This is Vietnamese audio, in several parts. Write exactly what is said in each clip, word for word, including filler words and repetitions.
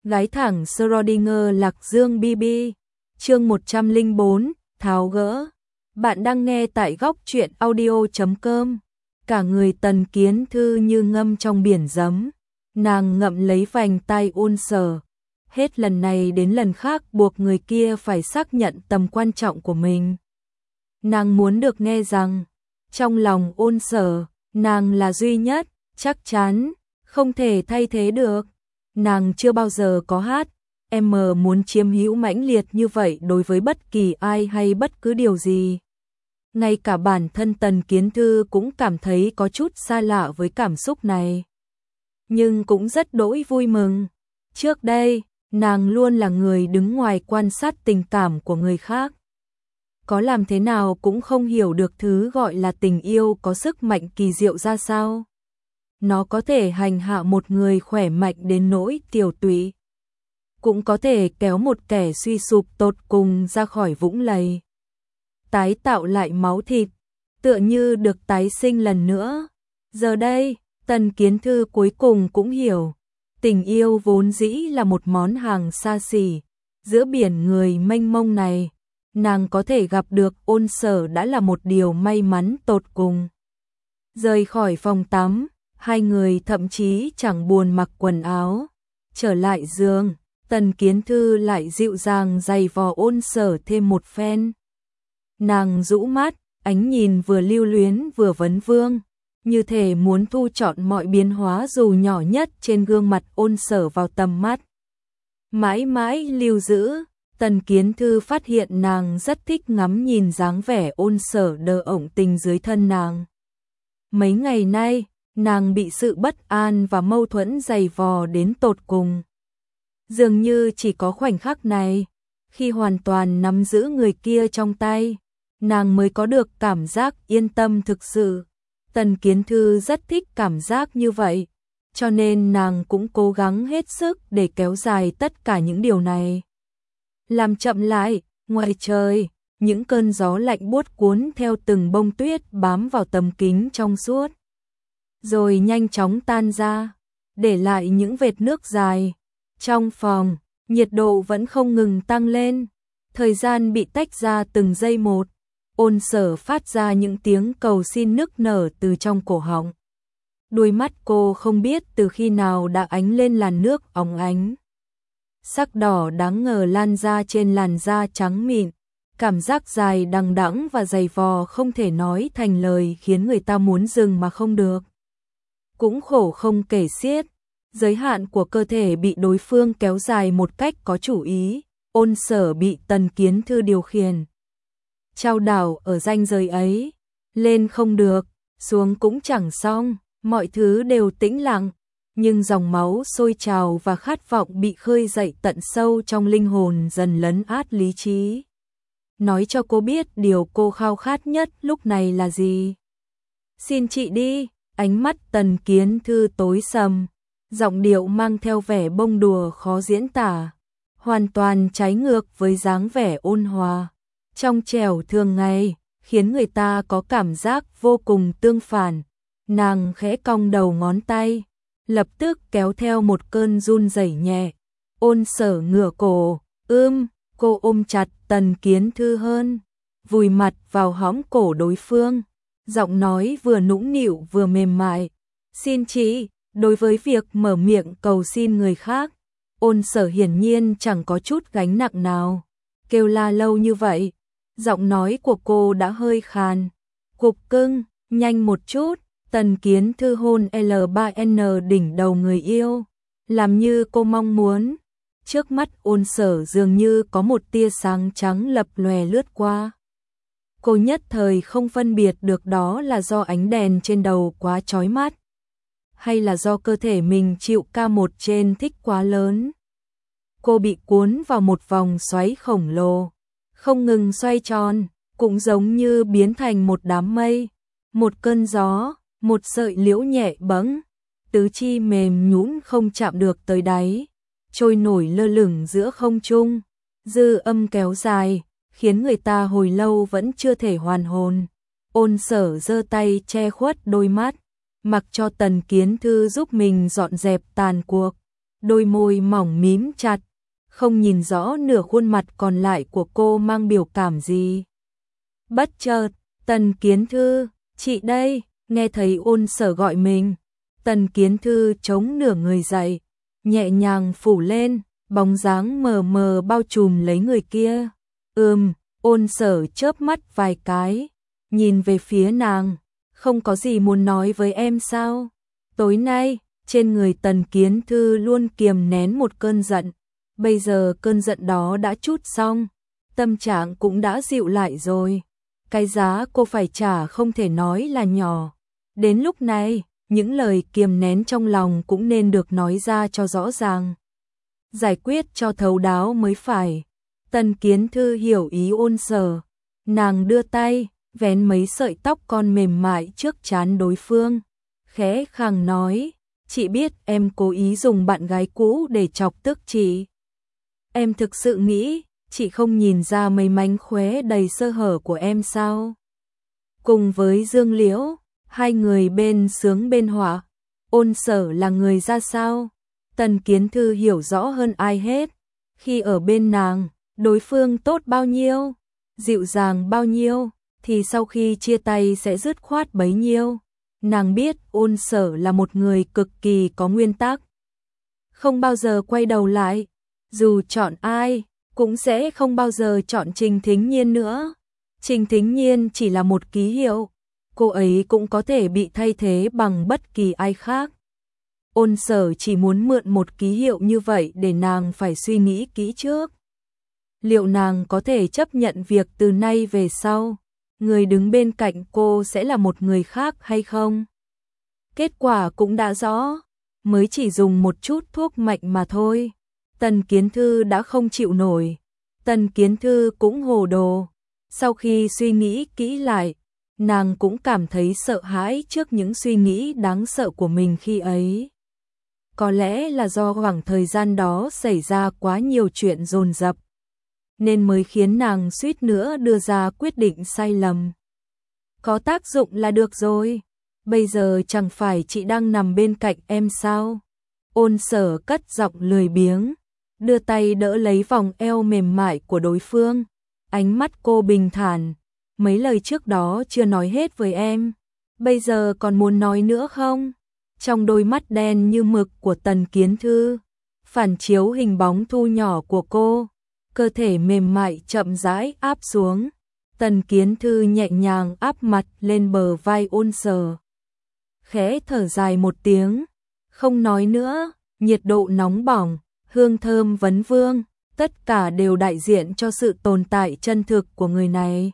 Gái thẳng Schrödinger Lạc Dương bê bê. Chương một trăm lẻ bốn, tháo gỡ. Bạn đang nghe tại góc truyện audio chấm com. Cả người Tần Kiến Thư như ngâm trong biển giấm. Nàng ngậm lấy vành tai ôn Sở. Hết lần này đến lần khác buộc người kia phải xác nhận tầm quan trọng của mình. Nàng muốn được nghe rằng, trong lòng ôn Sở, nàng là duy nhất, chắc chắn, không thể thay thế được. Nàng chưa bao giờ có hát, em muốn chiếm hữu mãnh liệt như vậy đối với bất kỳ ai hay bất cứ điều gì. Ngay cả bản thân Tần Kiến Thư cũng cảm thấy có chút xa lạ với cảm xúc này. Nhưng cũng rất đỗi vui mừng. Trước đây, nàng luôn là người đứng ngoài quan sát tình cảm của người khác. Có làm thế nào cũng không hiểu được thứ gọi là tình yêu có sức mạnh kỳ diệu ra sao. Nó có thể hành hạ một người khỏe mạnh đến nỗi tiểu tụy, cũng có thể kéo một kẻ suy sụp tột cùng ra khỏi vũng lầy, tái tạo lại máu thịt, tựa như được tái sinh lần nữa. Giờ đây, Tần Kiến Thư cuối cùng cũng hiểu, tình yêu vốn dĩ là một món hàng xa xỉ. Giữa biển người mênh mông này, nàng có thể gặp được ôn Sở đã là một điều may mắn tột cùng. Rời khỏi phòng tắm, hai người thậm chí chẳng buồn mặc quần áo. Trở lại giường, Tần Kiến Thư lại dịu dàng giày vò ôn Sở thêm một phen. Nàng rũ mắt, ánh nhìn vừa lưu luyến vừa vấn vương, như thể muốn thu trọn mọi biến hóa dù nhỏ nhất trên gương mặt ôn Sở vào tầm mắt. Mãi mãi lưu giữ, Tần Kiến Thư phát hiện nàng rất thích ngắm nhìn dáng vẻ ôn Sở đờ ổng tình dưới thân nàng. Mấy ngày nay, nàng bị sự bất an và mâu thuẫn dày vò đến tột cùng. Dường như chỉ có khoảnh khắc này, khi hoàn toàn nắm giữ người kia trong tay, nàng mới có được cảm giác yên tâm thực sự. Tần Kiến Thư rất thích cảm giác như vậy, cho nên nàng cũng cố gắng hết sức để kéo dài tất cả những điều này. Làm chậm lại, ngoài trời, những cơn gió lạnh buốt cuốn theo từng bông tuyết bám vào tấm kính trong suốt, rồi nhanh chóng tan ra, để lại những vệt nước dài. Trong phòng, nhiệt độ vẫn không ngừng tăng lên, thời gian bị tách ra từng giây một. Ôn Sở phát ra những tiếng cầu xin nức nở từ trong cổ họng. Đôi mắt cô không biết từ khi nào đã ánh lên làn nước óng ánh. Sắc đỏ đáng ngờ lan ra trên làn da trắng mịn, cảm giác dài đằng đẵng và dày vò không thể nói thành lời khiến người ta muốn dừng mà không được. Cũng khổ không kể xiết, giới hạn của cơ thể bị đối phương kéo dài một cách có chủ ý, ôn Sở bị Tần Kiến Thư điều khiển. Trao đảo ở ranh giới ấy, lên không được, xuống cũng chẳng xong, mọi thứ đều tĩnh lặng, nhưng dòng máu sôi trào và khát vọng bị khơi dậy tận sâu trong linh hồn dần lấn át lý trí. Nói cho cô biết điều cô khao khát nhất lúc này là gì. Xin chị đi, ánh mắt Tần Kiến Thư tối sầm, giọng điệu mang theo vẻ bông đùa khó diễn tả, hoàn toàn trái ngược với dáng vẻ ôn hòa, trong trẻo thường ngày, khiến người ta có cảm giác vô cùng tương phản. Nàng khẽ cong đầu ngón tay, lập tức kéo theo một cơn run rẩy nhẹ. Ôn Sở ngửa cổ, ưm, cô ôm chặt Tần Kiến Thư hơn, vùi mặt vào hõm cổ đối phương, giọng nói vừa nũng nịu vừa mềm mại. Xin chị. Đối với việc mở miệng cầu xin người khác, ôn Sở hiển nhiên chẳng có chút gánh nặng nào. Kêu la lâu như vậy, giọng nói của cô đã hơi khàn. Cục cưng, nhanh một chút. Tần Kiến Thư hôn L ba N đỉnh đầu người yêu, làm như cô mong muốn. Trước mắt ôn Sở dường như có một tia sáng trắng lập lòe lướt qua. Cô nhất thời không phân biệt được đó là do ánh đèn trên đầu quá chói mắt, hay là do cơ thể mình chịu ca một trên thích quá lớn. Cô bị cuốn vào một vòng xoáy khổng lồ, không ngừng xoay tròn, cũng giống như biến thành một đám mây, một cơn gió, một sợi liễu nhẹ bẫng, tứ chi mềm nhũn không chạm được tới đáy, trôi nổi lơ lửng giữa không trung. Dư âm kéo dài, khiến người ta hồi lâu vẫn chưa thể hoàn hồn. Ôn Sở giơ tay che khuất đôi mắt, mặc cho Tần Kiến Thư giúp mình dọn dẹp tàn cuộc. đôi môi mỏng mím chặt, không nhìn rõ nửa khuôn mặt còn lại của cô mang biểu cảm gì. Bất chợt, Tần Kiến Thư, chị đây, nghe thấy Ôn Sở gọi mình. Tần Kiến Thư chống nửa người dậy, nhẹ nhàng phủ lên, bóng dáng mờ mờ bao trùm lấy người kia. Ừm, Ôn Sở chớp mắt vài cái, nhìn về phía nàng, không có gì muốn nói với em sao? Tối nay, trên người Tần Kiến Thư luôn kiềm nén một cơn giận, bây giờ cơn giận đó đã trút xong, tâm trạng cũng đã dịu lại rồi. Cái giá cô phải trả không thể nói là nhỏ. Đến lúc này, những lời kiềm nén trong lòng cũng nên được nói ra cho rõ ràng. Giải quyết cho thấu đáo mới phải. Tần Kiến Thư hiểu ý Ôn Sở. Nàng đưa tay, vén mấy sợi tóc con mềm mại trước trán đối phương. Khẽ khàng nói, chị biết em cố ý dùng bạn gái cũ để chọc tức chị. Em thực sự nghĩ, chị không nhìn ra mấy mánh khóe đầy sơ hở của em sao? Cùng với Dương Liễu, hai người bên sướng bên họa, Ôn Sở là người ra sao? Tần Kiến Thư hiểu rõ hơn ai hết. Khi ở bên nàng, đối phương tốt bao nhiêu, dịu dàng bao nhiêu, thì sau khi chia tay sẽ dứt khoát bấy nhiêu. Nàng biết Ôn Sở là một người cực kỳ có nguyên tắc, không bao giờ quay đầu lại, dù chọn ai, cũng sẽ không bao giờ chọn Trình Thính Nhiên nữa. Trình Thính Nhiên chỉ là một ký hiệu, cô ấy cũng có thể bị thay thế bằng bất kỳ ai khác. Ôn Sở chỉ muốn mượn một ký hiệu như vậy để nàng phải suy nghĩ kỹ trước. Liệu nàng có thể chấp nhận việc từ nay về sau, người đứng bên cạnh cô sẽ là một người khác hay không? Kết quả cũng đã rõ, mới chỉ dùng một chút thuốc mạnh mà thôi. Tần Kiến Thư đã không chịu nổi. Tần Kiến Thư cũng hồ đồ. Sau khi suy nghĩ kỹ lại, nàng cũng cảm thấy sợ hãi trước những suy nghĩ đáng sợ của mình khi ấy. Có lẽ là do khoảng thời gian đó xảy ra quá nhiều chuyện dồn dập, nên mới khiến nàng suýt nữa đưa ra quyết định sai lầm. Có tác dụng là được rồi. Bây giờ chẳng phải chị đang nằm bên cạnh em sao? Ôn Sở cất giọng lười biếng, đưa tay đỡ lấy vòng eo mềm mại của đối phương. Ánh mắt cô bình thản, mấy lời trước đó chưa nói hết với em, bây giờ còn muốn nói nữa không? Trong đôi mắt đen như mực của Tần Kiến Thư, phản chiếu hình bóng thu nhỏ của cô, cơ thể mềm mại chậm rãi áp xuống. Tần Kiến Thư nhẹ nhàng áp mặt lên bờ vai Ôn Sở, khẽ thở dài một tiếng, không nói nữa. Nhiệt độ nóng bỏng, hương thơm vấn vương, tất cả đều đại diện cho sự tồn tại chân thực của người này.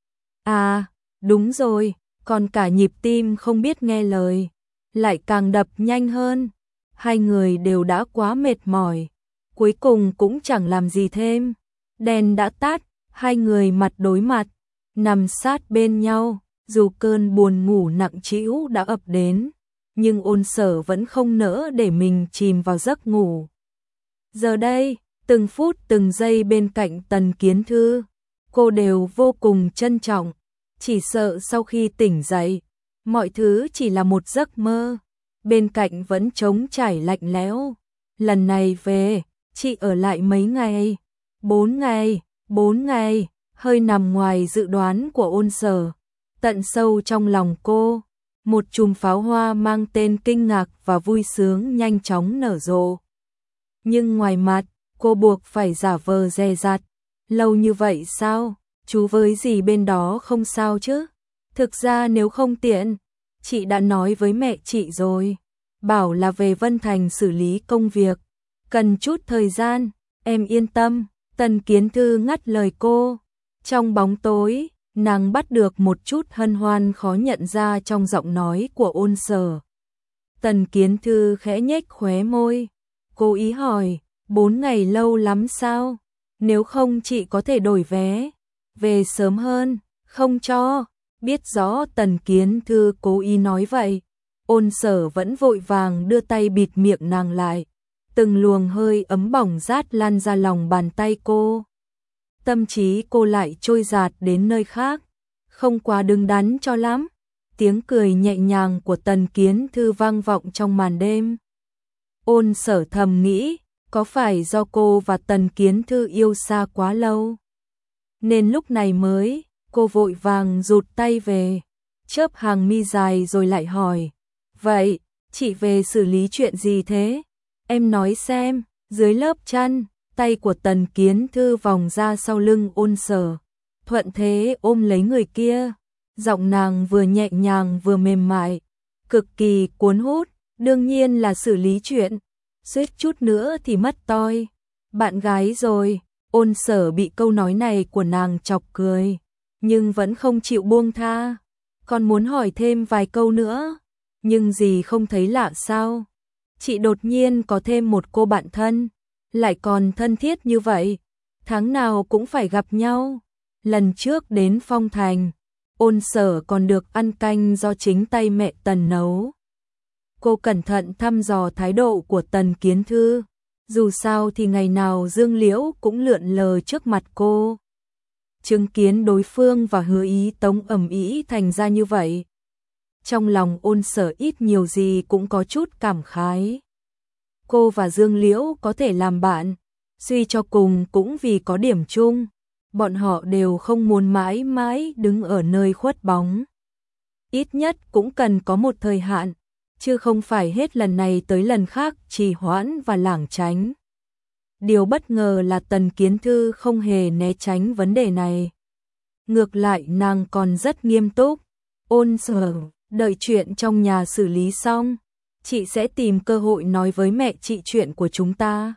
À, đúng rồi, còn cả nhịp tim không biết nghe lời, lại càng đập nhanh hơn. Hai người đều đã quá mệt mỏi, cuối cùng cũng chẳng làm gì thêm. Đèn đã tắt, hai người mặt đối mặt, nằm sát bên nhau, dù cơn buồn ngủ nặng trĩu đã ập đến, nhưng Ôn Sở vẫn không nỡ để mình chìm vào giấc ngủ. Giờ đây, từng phút từng giây bên cạnh Tần Kiến Thư, cô đều vô cùng trân trọng, chỉ sợ sau khi tỉnh dậy, mọi thứ chỉ là một giấc mơ, bên cạnh vẫn trống trải lạnh lẽo. Lần này về, chị ở lại mấy ngày? Bốn ngày, bốn ngày, hơi nằm ngoài dự đoán của Ôn Sở. Tận sâu trong lòng cô, một chùm pháo hoa mang tên kinh ngạc và vui sướng nhanh chóng nở rộ. Nhưng ngoài mặt, cô buộc phải giả vờ dè dặt. Lâu như vậy sao? Chú với dì bên đó không sao chứ? Thực ra nếu không tiện, chị đã nói với mẹ chị rồi. Bảo là về Vân Thành xử lý công việc. Cần chút thời gian, em yên tâm. Tần Kiến Thư ngắt lời cô. Trong bóng tối, nàng bắt được một chút hân hoan khó nhận ra trong giọng nói của Ôn Sở. Tần Kiến Thư khẽ nhếch khóe môi. Cô ý hỏi, bốn ngày lâu lắm sao? Nếu không chị có thể đổi vé. Về sớm hơn, không cho. Biết rõ Tần Kiến Thư cố ý nói vậy. Ôn Sở vẫn vội vàng đưa tay bịt miệng nàng lại. Từng luồng hơi ấm bỏng rát lan ra lòng bàn tay cô. Tâm trí cô lại trôi dạt đến nơi khác, không quá đứng đắn cho lắm. Tiếng cười nhẹ nhàng của Tần Kiến Thư vang vọng trong màn đêm. Ôn Sở thầm nghĩ, có phải do cô và Tần Kiến Thư yêu xa quá lâu, nên lúc này mới, cô vội vàng rụt tay về, chớp hàng mi dài rồi lại hỏi, vậy, chị về xử lý chuyện gì thế? Em nói xem. Dưới lớp chăn, tay của Tần Kiến Thư vòng ra sau lưng Ôn Sở, thuận thế ôm lấy người kia, giọng nàng vừa nhẹ nhàng vừa mềm mại, cực kỳ cuốn hút, đương nhiên là xử lý chuyện, suýt chút nữa thì mất toi. Bạn gái rồi. Ôn Sở bị câu nói này của nàng chọc cười, nhưng vẫn không chịu buông tha, còn muốn hỏi thêm vài câu nữa, nhưng gì không thấy lạ sao? Chị đột nhiên có thêm một cô bạn thân, lại còn thân thiết như vậy, tháng nào cũng phải gặp nhau. Lần trước đến Phong Thành, Ôn Sở còn được ăn canh do chính tay mẹ Tần nấu. Cô cẩn thận thăm dò thái độ của Tần Kiến Thư, dù sao thì ngày nào Dương Liễu cũng lượn lờ trước mặt cô. Chứng kiến đối phương và Hứa Ý Tống ầm ĩ thành ra như vậy, trong lòng Ôn Sở ít nhiều gì cũng có chút cảm khái. Cô và Dương Liễu có thể làm bạn, suy cho cùng cũng vì có điểm chung, bọn họ đều không muốn mãi mãi đứng ở nơi khuất bóng. Ít nhất cũng cần có một thời hạn, chứ không phải hết lần này tới lần khác trì hoãn và lảng tránh. Điều bất ngờ là Tần Kiến Thư không hề né tránh vấn đề này. Ngược lại nàng còn rất nghiêm túc. Ôn Sở, đợi chuyện trong nhà xử lý xong, chị sẽ tìm cơ hội nói với mẹ chị chuyện của chúng ta.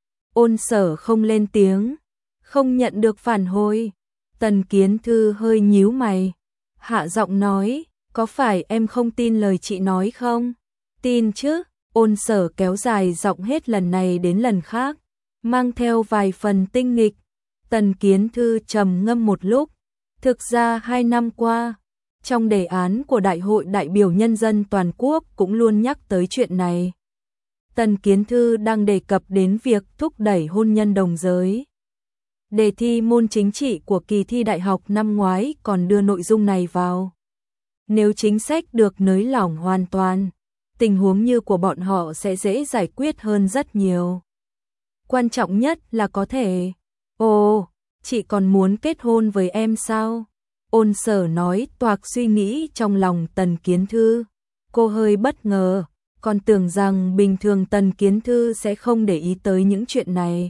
Ôn Sở không lên tiếng, không nhận được phản hồi. Tần Kiến Thư hơi nhíu mày, hạ giọng nói, có phải em không tin lời chị nói không? Tin chứ. Ôn Sở kéo dài giọng hết lần này đến lần khác, mang theo vài phần tinh nghịch. Tần Kiến Thư trầm ngâm một lúc, thực ra hai năm qua, trong đề án của Đại hội đại biểu nhân dân toàn quốc cũng luôn nhắc tới chuyện này. Tần Kiến Thư đang đề cập đến việc thúc đẩy hôn nhân đồng giới. Đề thi môn chính trị của kỳ thi đại học năm ngoái còn đưa nội dung này vào. Nếu chính sách được nới lỏng hoàn toàn, tình huống như của bọn họ sẽ dễ giải quyết hơn rất nhiều. Quan trọng nhất là có thể, ồ, chị còn muốn kết hôn với em sao? Ôn Sở nói toạc suy nghĩ trong lòng Tần Kiến Thư. Cô hơi bất ngờ, còn tưởng rằng bình thường Tần Kiến Thư sẽ không để ý tới những chuyện này.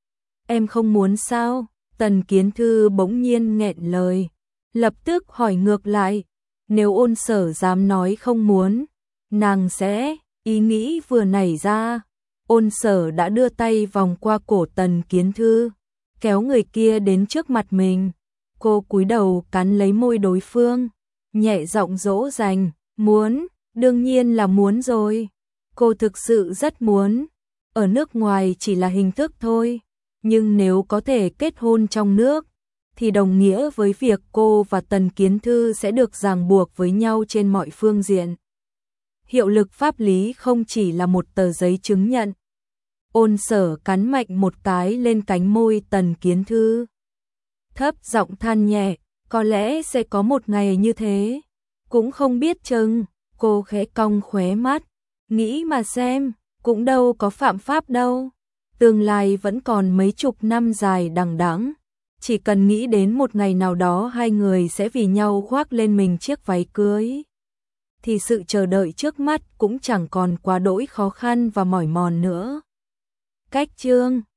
Em không muốn sao? Tần Kiến Thư bỗng nhiên nghẹn lời, lập tức hỏi ngược lại, nếu Ôn Sở dám nói không muốn, nàng sẽ, ý nghĩ vừa nảy ra. Ôn Sở đã đưa tay vòng qua cổ Tần Kiến Thư, kéo người kia đến trước mặt mình. Cô cúi đầu cắn lấy môi đối phương, nhẹ giọng dỗ dành, muốn, đương nhiên là muốn rồi. Cô thực sự rất muốn, ở nước ngoài chỉ là hình thức thôi, nhưng nếu có thể kết hôn trong nước, thì đồng nghĩa với việc cô và Tần Kiến Thư sẽ được ràng buộc với nhau trên mọi phương diện. Hiệu lực pháp lý không chỉ là một tờ giấy chứng nhận. Ôn Sở cắn mạnh một cái lên cánh môi Tần Kiến Thư, thấp giọng than nhẹ, có lẽ sẽ có một ngày như thế, cũng không biết chừng. Cô khẽ cong khóe mắt, nghĩ mà xem, cũng đâu có phạm pháp đâu, tương lai vẫn còn mấy chục năm dài đằng đẵng, chỉ cần nghĩ đến một ngày nào đó hai người sẽ vì nhau khoác lên mình chiếc váy cưới, thì sự chờ đợi trước mắt cũng chẳng còn quá đỗi khó khăn và mỏi mòn nữa. Cách chương